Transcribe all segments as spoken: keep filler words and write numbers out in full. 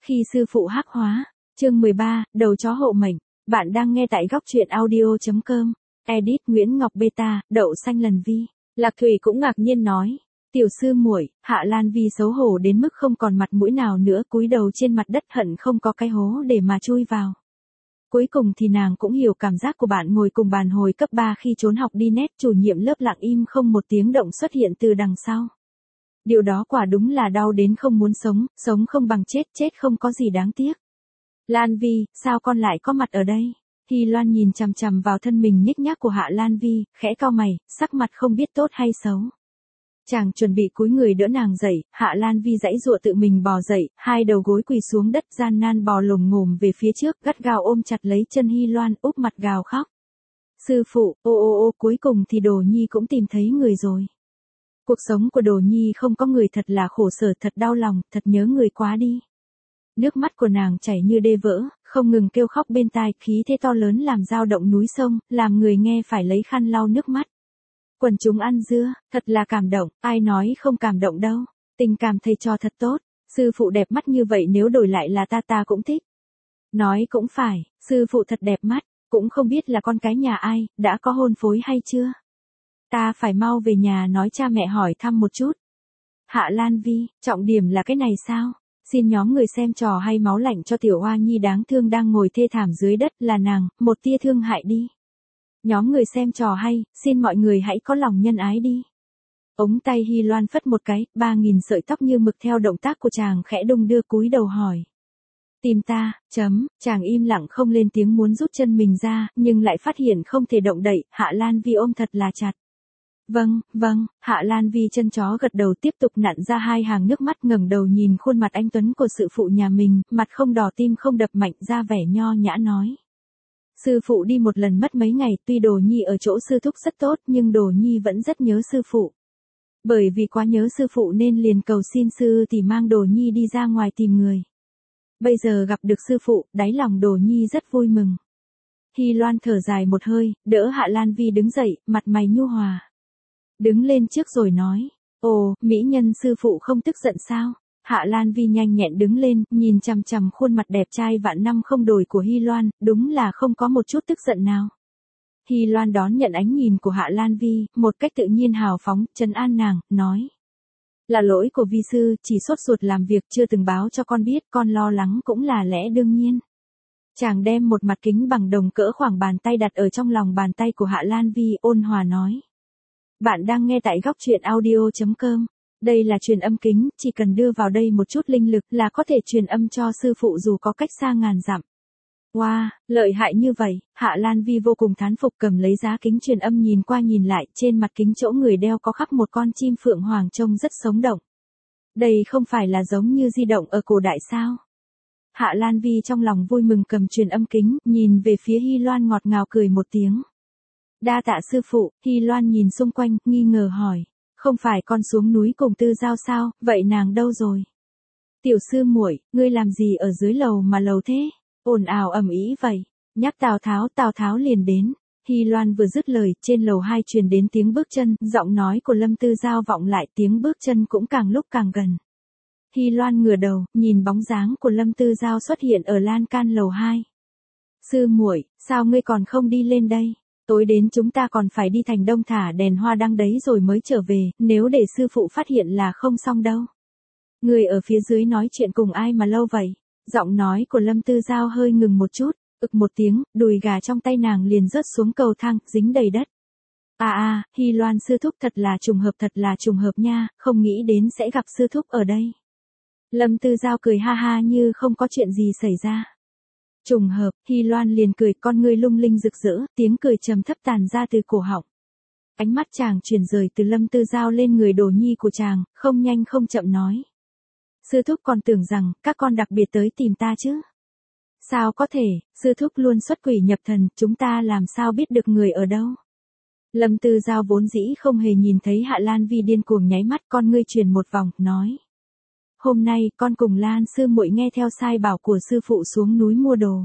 Khi sư phụ hắc hóa, chương mười ba, đầu chó hộ mệnh. Bạn đang nghe tại góc truyện audio chấm com. Edit Nguyễn Ngọc Beta, đậu xanh lần vi. Lạc Thủy cũng ngạc nhiên nói, tiểu sư muội. Hạ Lan Vi xấu hổ đến mức không còn mặt mũi nào nữa, cúi đầu trên mặt đất hận không có cái hố để mà chui vào. Cuối cùng thì nàng cũng hiểu cảm giác của bạn ngồi cùng bàn hồi cấp ba khi trốn học đi nét, chủ nhiệm lớp lặng im không một tiếng động xuất hiện từ đằng sau. Điều đó quả đúng là đau đến không muốn sống, sống không bằng chết, chết không có gì đáng tiếc. Lan Vi, sao con lại có mặt ở đây? Hy Loan nhìn chằm chằm vào thân mình nhích nhác của Hạ Lan Vi, khẽ cau mày, sắc mặt không biết tốt hay xấu. Chàng chuẩn bị cúi người đỡ nàng dậy, Hạ Lan Vi giãy giụa tự mình bò dậy, hai đầu gối quỳ xuống đất gian nan bò lồm ngồm về phía trước, gắt gao ôm chặt lấy chân Hy Loan, úp mặt gào khóc. Sư phụ, ô ô ô, cuối cùng thì Đồ Nhi cũng tìm thấy người rồi. Cuộc sống của Đồ Nhi không có người thật là khổ sở, thật đau lòng, thật nhớ người quá đi. Nước mắt của nàng chảy như đê vỡ, không ngừng kêu khóc bên tai, khí thế to lớn làm dao động núi sông, làm người nghe phải lấy khăn lau nước mắt. Quần chúng ăn dưa, thật là cảm động, ai nói không cảm động đâu. Tình cảm thầy trò thật tốt, sư phụ đẹp mắt như vậy nếu đổi lại là ta ta cũng thích. Nói cũng phải, sư phụ thật đẹp mắt, cũng không biết là con cái nhà ai, đã có hôn phối hay chưa. Ta phải mau về nhà nói cha mẹ hỏi thăm một chút. Hạ Lan Vi, trọng điểm là cái này sao? Xin nhóm người xem trò hay máu lạnh cho tiểu oa nhi đáng thương đang ngồi thê thảm dưới đất là nàng, một tia thương hại đi. Nhóm người xem trò hay, xin mọi người hãy có lòng nhân ái đi. Ống tay Hy Loan phất một cái, ba nghìn sợi tóc như mực theo động tác của chàng khẽ đung đưa cúi đầu hỏi. Tìm ta, chấm, chàng im lặng không lên tiếng muốn rút chân mình ra, nhưng lại phát hiện không thể động đậy, Hạ Lan Vi ôm thật là chặt. Vâng, vâng, Hạ Lan Vi chân chó gật đầu tiếp tục nặn ra hai hàng nước mắt ngẩng đầu nhìn khuôn mặt anh tuấn của sư phụ nhà mình, mặt không đỏ tim không đập mạnh ra vẻ nho nhã nói. Sư phụ đi một lần mất mấy ngày, tuy Đồ Nhi ở chỗ sư thúc rất tốt nhưng Đồ Nhi vẫn rất nhớ sư phụ. Bởi vì quá nhớ sư phụ nên liền cầu xin sư thì mang Đồ Nhi đi ra ngoài tìm người. Bây giờ gặp được sư phụ, đáy lòng Đồ Nhi rất vui mừng. Hy Loan thở dài một hơi, đỡ Hạ Lan Vi đứng dậy, mặt mày nhu hòa. Đứng lên trước rồi nói, ồ, mỹ nhân sư phụ không tức giận sao? Hạ Lan Vi nhanh nhẹn đứng lên, nhìn chằm chằm khuôn mặt đẹp trai vạn năm không đổi của Hy Loan, đúng là không có một chút tức giận nào. Hy Loan đón nhận ánh nhìn của Hạ Lan Vi, một cách tự nhiên hào phóng, trấn an nàng, nói. Là lỗi của vi sư, chỉ sốt ruột làm việc chưa từng báo cho con biết, con lo lắng cũng là lẽ đương nhiên. Chàng đem một mặt kính bằng đồng cỡ khoảng bàn tay đặt ở trong lòng bàn tay của Hạ Lan Vi, ôn hòa nói. Bạn đang nghe tại góc truyện audio chấm com. Đây là truyền âm kính, chỉ cần đưa vào đây một chút linh lực là có thể truyền âm cho sư phụ dù có cách xa ngàn dặm. Wow, lợi hại như vậy, Hạ Lan Vi vô cùng thán phục cầm lấy giá kính truyền âm nhìn qua nhìn lại, trên mặt kính chỗ người đeo có khắc một con chim phượng hoàng trông rất sống động. Đây không phải là giống như di động ở cổ đại sao? Hạ Lan Vi trong lòng vui mừng cầm truyền âm kính, nhìn về phía Hy Loan ngọt ngào cười một tiếng. Đa tạ sư phụ, Hy Loan nhìn xung quanh, nghi ngờ hỏi. Không phải con xuống núi cùng Tư Giao sao, vậy nàng đâu rồi? Tiểu sư muội, ngươi làm gì ở dưới lầu mà lầu thế? Ồn ào ầm ĩ vậy. Nhắc Tào Tháo, Tào Tháo liền đến. Hy Loan vừa dứt lời, trên lầu hai truyền đến tiếng bước chân, giọng nói của Lâm Tư Giao vọng lại, tiếng bước chân cũng càng lúc càng gần. Hy Loan ngửa đầu, nhìn bóng dáng của Lâm Tư Giao xuất hiện ở lan can lầu hai. Sư muội, sao ngươi còn không đi lên đây? Tối đến chúng ta còn phải đi thành Đông thả đèn hoa đăng đấy rồi mới trở về, nếu để sư phụ phát hiện là không xong đâu. Người ở phía dưới nói chuyện cùng ai mà lâu vậy? Giọng nói của Lâm Tư Giao hơi ngừng một chút, ực một tiếng, đùi gà trong tay nàng liền rớt xuống cầu thang, dính đầy đất. À à, Hy Loan sư thúc thật là trùng hợp thật là trùng hợp nha, không nghĩ đến sẽ gặp sư thúc ở đây. Lâm Tư Giao cười ha ha như không có chuyện gì xảy ra. Trùng hợp, Hy Loan liền cười, con ngươi lung linh rực rỡ, tiếng cười trầm thấp tàn ra từ cổ họng. Ánh mắt chàng chuyển rời từ Lâm Tư Giao lên người Đồ Nhi của chàng, không nhanh không chậm nói. Sư thúc còn tưởng rằng, các con đặc biệt tới tìm ta chứ. Sao có thể, sư thúc luôn xuất quỷ nhập thần, chúng ta làm sao biết được người ở đâu. Lâm Tư Giao vốn dĩ không hề nhìn thấy Hạ Lan Vi điên cuồng nháy mắt, con ngươi chuyển một vòng, nói. Hôm nay, con cùng Lan sư muội nghe theo sai bảo của sư phụ xuống núi mua đồ.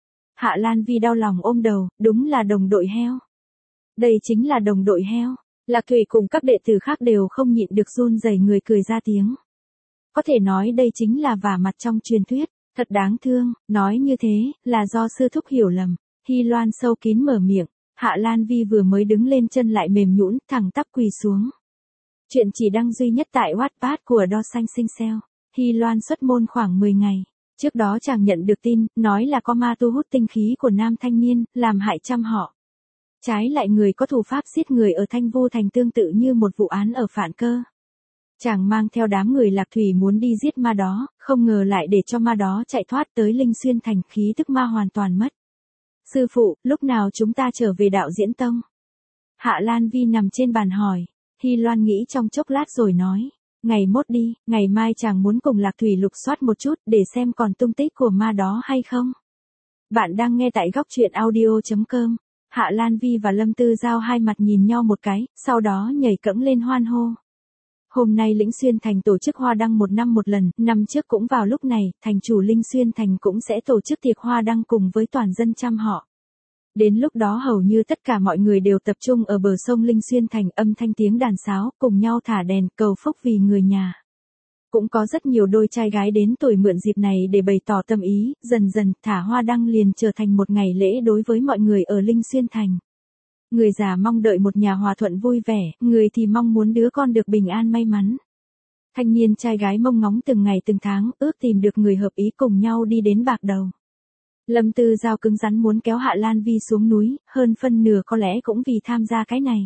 Hạ Lan Vi đau lòng ôm đầu, đúng là đồng đội heo. Đây chính là đồng đội heo. Lạc Thủy cùng các đệ tử khác đều không nhịn được run rẩy người cười ra tiếng. Có thể nói đây chính là vả mặt trong truyền thuyết. Thật đáng thương, nói như thế, là do sư thúc hiểu lầm. Hy Loan sâu kín mở miệng, Hạ Lan Vi vừa mới đứng lên chân lại mềm nhũn, thẳng tắp quỳ xuống. Chuyện chỉ đăng duy nhất tại Wattpad của Đo Xanh Sinh Sale. Hy Loan xuất môn khoảng mười ngày. Trước đó chàng nhận được tin, nói là có ma tu hút tinh khí của nam thanh niên, làm hại trăm họ. Trái lại người có thủ pháp giết người ở Thanh Vu Thành tương tự như một vụ án ở Phạn Cơ. Chàng mang theo đám người Lạc Thủy muốn đi giết ma đó, không ngờ lại để cho ma đó chạy thoát tới Linh Xuyên Thành, khí tức ma hoàn toàn mất. Sư phụ, lúc nào chúng ta trở về Đạo Diễn Tông? Hạ Lan Vi nằm trên bàn hỏi. Hy Loan nghĩ trong chốc lát rồi nói. Ngày mốt đi, ngày mai chàng muốn cùng Lạc Thủy lục soát một chút để xem còn tung tích của ma đó hay không. Bạn đang nghe tại góc truyện audio chấm com. Hạ Lan Vi và Lâm Tư Giao hai mặt nhìn nhau một cái, sau đó nhảy cẫng lên hoan hô. Hôm nay Lĩnh Xuyên Thành tổ chức hoa đăng một năm một lần, năm trước cũng vào lúc này, thành chủ Linh Xuyên Thành cũng sẽ tổ chức tiệc hoa đăng cùng với toàn dân trăm họ. Đến lúc đó hầu như tất cả mọi người đều tập trung ở bờ sông Linh Xuyên Thành, âm thanh tiếng đàn sáo, cùng nhau thả đèn cầu phúc vì người nhà. Cũng có rất nhiều đôi trai gái đến tuổi mượn dịp này để bày tỏ tâm ý, dần dần thả hoa đăng liền trở thành một ngày lễ đối với mọi người ở Linh Xuyên Thành. Người già mong đợi một nhà hòa thuận vui vẻ, người thì mong muốn đứa con được bình an may mắn. Thanh niên trai gái mong ngóng từng ngày từng tháng, ước tìm được người hợp ý cùng nhau đi đến bạc đầu. Lâm Tư Giao cứng rắn muốn kéo Hạ Lan Vi xuống núi, hơn phân nửa có lẽ cũng vì tham gia cái này.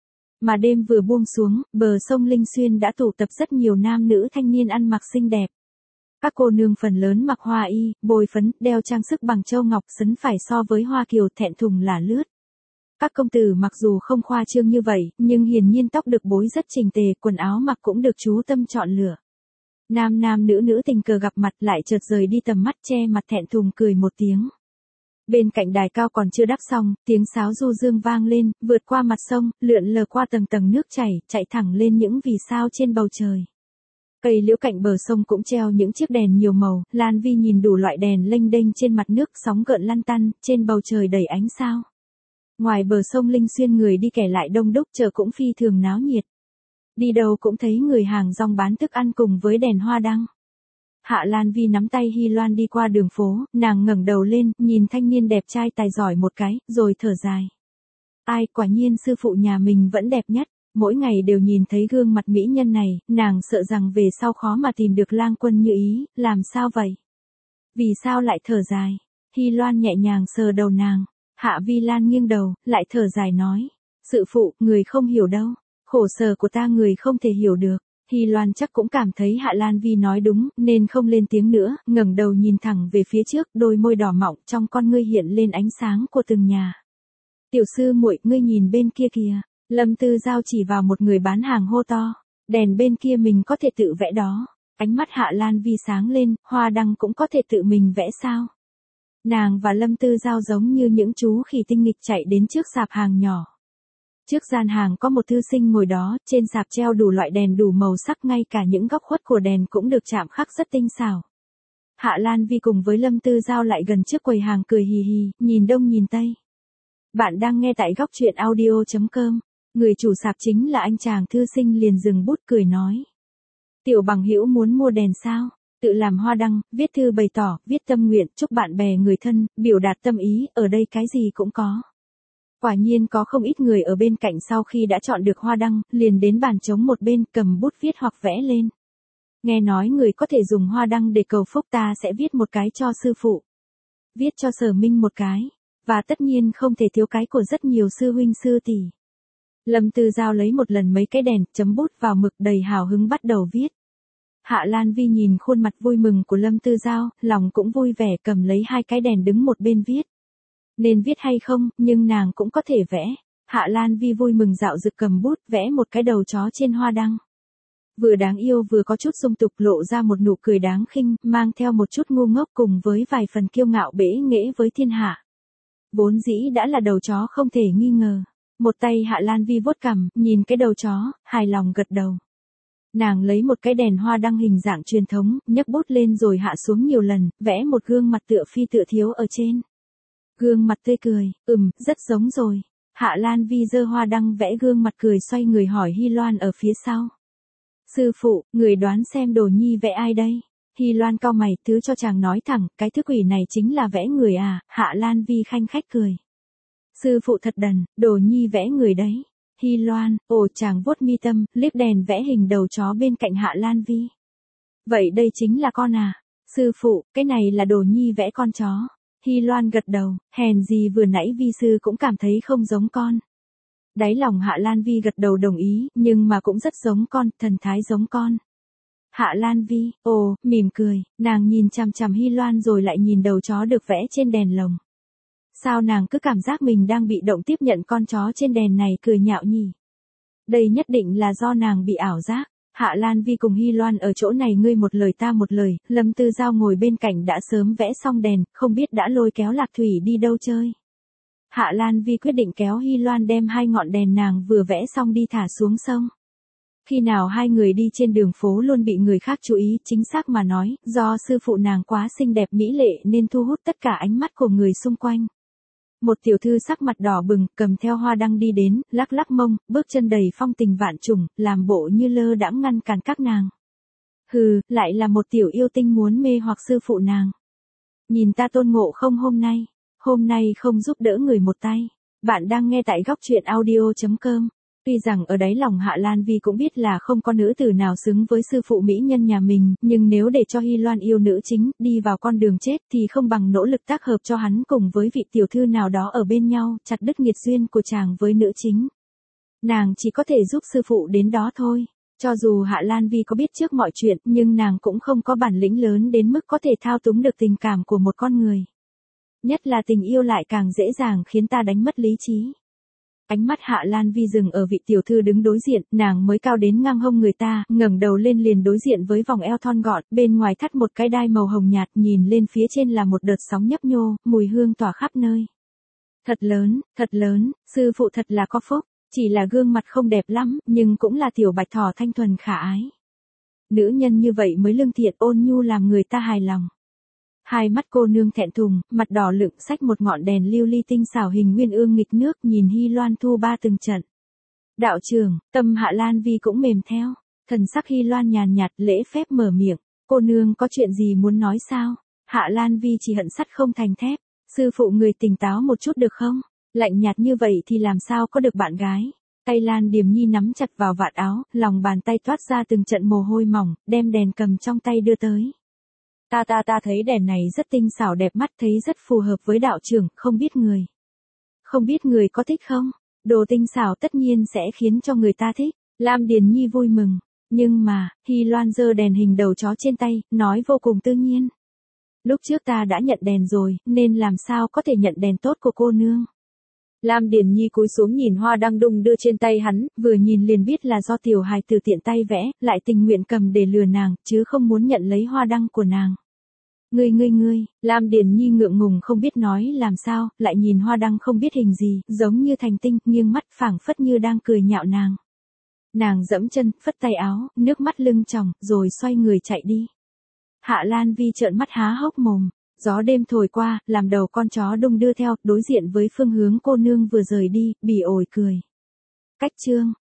Mà đêm vừa buông xuống, bờ sông Linh Xuyên đã tụ tập rất nhiều nam nữ thanh niên ăn mặc xinh đẹp. Các cô nương phần lớn mặc hoa y, bôi phấn, đeo trang sức bằng châu ngọc, sấn phải so với Hoa Kiều thẹn thùng là lướt. Các công tử mặc dù không khoa trương như vậy, nhưng hiển nhiên tóc được bối rất chỉnh tề, quần áo mặc cũng được chú tâm chọn lựa. Nam nam nữ nữ tình cờ gặp mặt lại chợt rời đi tầm mắt, che mặt thẹn thùng cười một tiếng. Bên cạnh đài cao còn chưa đắp xong, tiếng sáo du dương vang lên, vượt qua mặt sông, lượn lờ qua tầng tầng nước chảy, chạy thẳng lên những vì sao trên bầu trời. Cây liễu cạnh bờ sông cũng treo những chiếc đèn nhiều màu, Lan Vi nhìn đủ loại đèn lênh đênh trên mặt nước, sóng gợn lăn tăn, trên bầu trời đầy ánh sao. Ngoài bờ sông Linh Xuyên người đi kẻ lại đông đúc, chợ cũng phi thường náo nhiệt. Đi đâu cũng thấy người hàng rong bán thức ăn cùng với đèn hoa đăng. Hạ Lan Vi nắm tay Hy Loan đi qua đường phố, nàng ngẩng đầu lên, nhìn thanh niên đẹp trai tài giỏi một cái, rồi thở dài. Ai, quả nhiên sư phụ nhà mình vẫn đẹp nhất, mỗi ngày đều nhìn thấy gương mặt mỹ nhân này, nàng sợ rằng về sau khó mà tìm được lang quân như ý, làm sao vậy? Vì sao lại thở dài? Hy Loan nhẹ nhàng sờ đầu nàng, Hạ Vi Lan nghiêng đầu, lại thở dài nói. Sư phụ, người không hiểu đâu, khổ sở của ta người không thể hiểu được. Hy Loan chắc cũng cảm thấy Hạ Lan Vi nói đúng, nên không lên tiếng nữa, ngẩng đầu nhìn thẳng về phía trước, đôi môi đỏ mọng trong con ngươi hiện lên ánh sáng của từng nhà. Tiểu sư muội, ngươi nhìn bên kia kìa. Lâm Tư Giao chỉ vào một người bán hàng hô to. Đèn bên kia mình có thể tự vẽ đó. Ánh mắt Hạ Lan Vi sáng lên, hoa đăng cũng có thể tự mình vẽ sao? Nàng và Lâm Tư Giao giống như những chú khỉ tinh nghịch chạy đến trước sạp hàng nhỏ. Trước gian hàng có một thư sinh ngồi đó, trên sạp treo đủ loại đèn đủ màu sắc, ngay cả những góc khuất của đèn cũng được chạm khắc rất tinh xảo. Hạ Lan Vi cùng với Lâm Tư Giao lại gần trước quầy hàng cười hì hì, nhìn đông nhìn tây. Bạn đang nghe tại góc truyện audio chấm com. Người chủ sạp chính là anh chàng thư sinh liền dừng bút cười nói. Tiểu bằng hữu muốn mua đèn sao? Tự làm hoa đăng, viết thư bày tỏ, viết tâm nguyện, chúc bạn bè người thân, biểu đạt tâm ý, ở đây cái gì cũng có. Quả nhiên có không ít người ở bên cạnh sau khi đã chọn được hoa đăng, liền đến bàn trống một bên cầm bút viết hoặc vẽ lên. Nghe nói người có thể dùng hoa đăng để cầu phúc, ta sẽ viết một cái cho sư phụ. Viết cho Sở Minh một cái. Và tất nhiên không thể thiếu cái của rất nhiều sư huynh sư tỷ. Lâm Tư Giao lấy một lần mấy cái đèn, chấm bút vào mực, đầy hào hứng bắt đầu viết. Hạ Lan Vi nhìn khuôn mặt vui mừng của Lâm Tư Giao, lòng cũng vui vẻ, cầm lấy hai cái đèn đứng một bên viết. Nên viết hay không, nhưng nàng cũng có thể vẽ. Hạ Lan Vi vui mừng dạo dực cầm bút, vẽ một cái đầu chó trên hoa đăng. Vừa đáng yêu vừa có chút dung tục, lộ ra một nụ cười đáng khinh, mang theo một chút ngu ngốc cùng với vài phần kiêu ngạo bẽ nghễ với thiên hạ. Vốn dĩ đã là đầu chó không thể nghi ngờ. Một tay Hạ Lan Vi vuốt cằm, nhìn cái đầu chó, hài lòng gật đầu. Nàng lấy một cái đèn hoa đăng hình dạng truyền thống, nhấc bút lên rồi hạ xuống nhiều lần, vẽ một gương mặt tựa phi tựa thiếu ở trên. Gương mặt tươi cười, ừm, rất giống rồi. Hạ Lan Vi giơ hoa đăng vẽ gương mặt cười, xoay người hỏi Hy Loan ở phía sau. Sư phụ, người đoán xem Đồ Nhi vẽ ai đây? Hy Loan cau mày, thứ cho chàng nói thẳng, cái thứ quỷ này chính là vẽ người à, Hạ Lan Vi khanh khách cười. Sư phụ thật đần, đồ nhi vẽ người đấy. Hy Loan, ồ chàng vuốt mi tâm, liếc đèn vẽ hình đầu chó bên cạnh Hạ Lan Vi. Vậy đây chính là con à? Sư phụ, cái này là đồ nhi vẽ con chó. Hy Loan gật đầu, hèn gì vừa nãy vi sư cũng cảm thấy không giống con. Đáy lòng Hạ Lan Vi gật đầu đồng ý, nhưng mà cũng rất giống con, thần thái giống con. Hạ Lan Vi, ồ, mỉm cười, nàng nhìn chằm chằm Hy Loan rồi lại nhìn đầu chó được vẽ trên đèn lồng. Sao nàng cứ cảm giác mình đang bị động tiếp nhận con chó trên đèn này cười nhạo nhỉ? Đây nhất định là do nàng bị ảo giác. Hạ Lan Vi cùng Hy Loan ở chỗ này ngươi một lời ta một lời, Lâm Tư Giao ngồi bên cạnh đã sớm vẽ xong đèn, không biết đã lôi kéo Lạc Thủy đi đâu chơi. Hạ Lan Vi quyết định kéo Hy Loan đem hai ngọn đèn nàng vừa vẽ xong đi thả xuống sông. Khi nào hai người đi trên đường phố luôn bị người khác chú ý, chính xác mà nói, do sư phụ nàng quá xinh đẹp mỹ lệ nên thu hút tất cả ánh mắt của người xung quanh. Một tiểu thư sắc mặt đỏ bừng, cầm theo hoa đăng đi đến, lắc lắc mông, bước chân đầy phong tình vạn trùng, làm bộ như lơ đãng ngăn cản các nàng. Hừ, lại là một tiểu yêu tinh muốn mê hoặc sư phụ nàng. Nhìn ta tôn ngộ không hôm nay, hôm nay không giúp đỡ người một tay. Bạn đang nghe tại góc truyện audio chấm com. Tuy rằng ở đáy lòng Hạ Lan Vi cũng biết là không có nữ tử nào xứng với sư phụ mỹ nhân nhà mình, nhưng nếu để cho Hy Loan yêu nữ chính, đi vào con đường chết thì không bằng nỗ lực tác hợp cho hắn cùng với vị tiểu thư nào đó ở bên nhau, chặt đứt nghiệt duyên của chàng với nữ chính. Nàng chỉ có thể giúp sư phụ đến đó thôi. Cho dù Hạ Lan Vi có biết trước mọi chuyện, nhưng nàng cũng không có bản lĩnh lớn đến mức có thể thao túng được tình cảm của một con người. Nhất là tình yêu lại càng dễ dàng khiến ta đánh mất lý trí. Ánh mắt Hạ Lan Vi dừng ở vị tiểu thư đứng đối diện, nàng mới cao đến ngang hông người ta, ngẩng đầu lên liền đối diện với vòng eo thon gọn, bên ngoài thắt một cái đai màu hồng nhạt, nhìn lên phía trên là một đợt sóng nhấp nhô, mùi hương tỏa khắp nơi. Thật lớn, thật lớn, sư phụ thật là có phúc, chỉ là gương mặt không đẹp lắm, nhưng cũng là tiểu bạch thỏ thanh thuần khả ái. Nữ nhân như vậy mới lương thiện ôn nhu làm người ta hài lòng. Hai mắt cô nương thẹn thùng, mặt đỏ lựng xách một ngọn đèn lưu ly tinh xảo hình nguyên ương nghịch nước nhìn Hy Loan thu ba từng trận. Đạo trưởng, tâm Hạ Lan Vi cũng mềm theo, thần sắc Hy Loan nhàn nhạt lễ phép mở miệng, cô nương có chuyện gì muốn nói sao? Hạ Lan Vi chỉ hận sắt không thành thép, sư phụ người tỉnh táo một chút được không? Lạnh nhạt như vậy thì làm sao có được bạn gái? Tay Lan Điềm Nhi nắm chặt vào vạt áo, lòng bàn tay toát ra từng trận mồ hôi mỏng, đem đèn cầm trong tay đưa tới. Ta ta ta thấy đèn này rất tinh xảo đẹp mắt, thấy rất phù hợp với đạo trưởng, không biết người. Không biết người có thích không? Đồ tinh xảo tất nhiên sẽ khiến cho người ta thích. Lam Điền Nhi vui mừng. Nhưng mà, Hy Loan giơ đèn hình đầu chó trên tay, nói vô cùng tự nhiên. Lúc trước ta đã nhận đèn rồi, nên làm sao có thể nhận đèn tốt của cô nương. Lam Điền Nhi cúi xuống nhìn hoa đăng đung đưa trên tay hắn, vừa nhìn liền biết là do tiểu hài từ tiện tay vẽ, lại tình nguyện cầm để lừa nàng, chứ không muốn nhận lấy hoa đăng của nàng. Ngươi ngươi ngươi, Lam Điền Nhi ngượng ngùng không biết nói làm sao, lại nhìn hoa đăng không biết hình gì, giống như thành tinh, nghiêng mắt phảng phất như đang cười nhạo nàng. Nàng dẫm chân, phất tay áo, nước mắt lưng tròng, rồi xoay người chạy đi. Hạ Lan Vi trợn mắt há hốc mồm, gió đêm thổi qua, làm đầu con chó đung đưa theo, đối diện với phương hướng cô nương vừa rời đi, bỉ ổi cười. Cách chương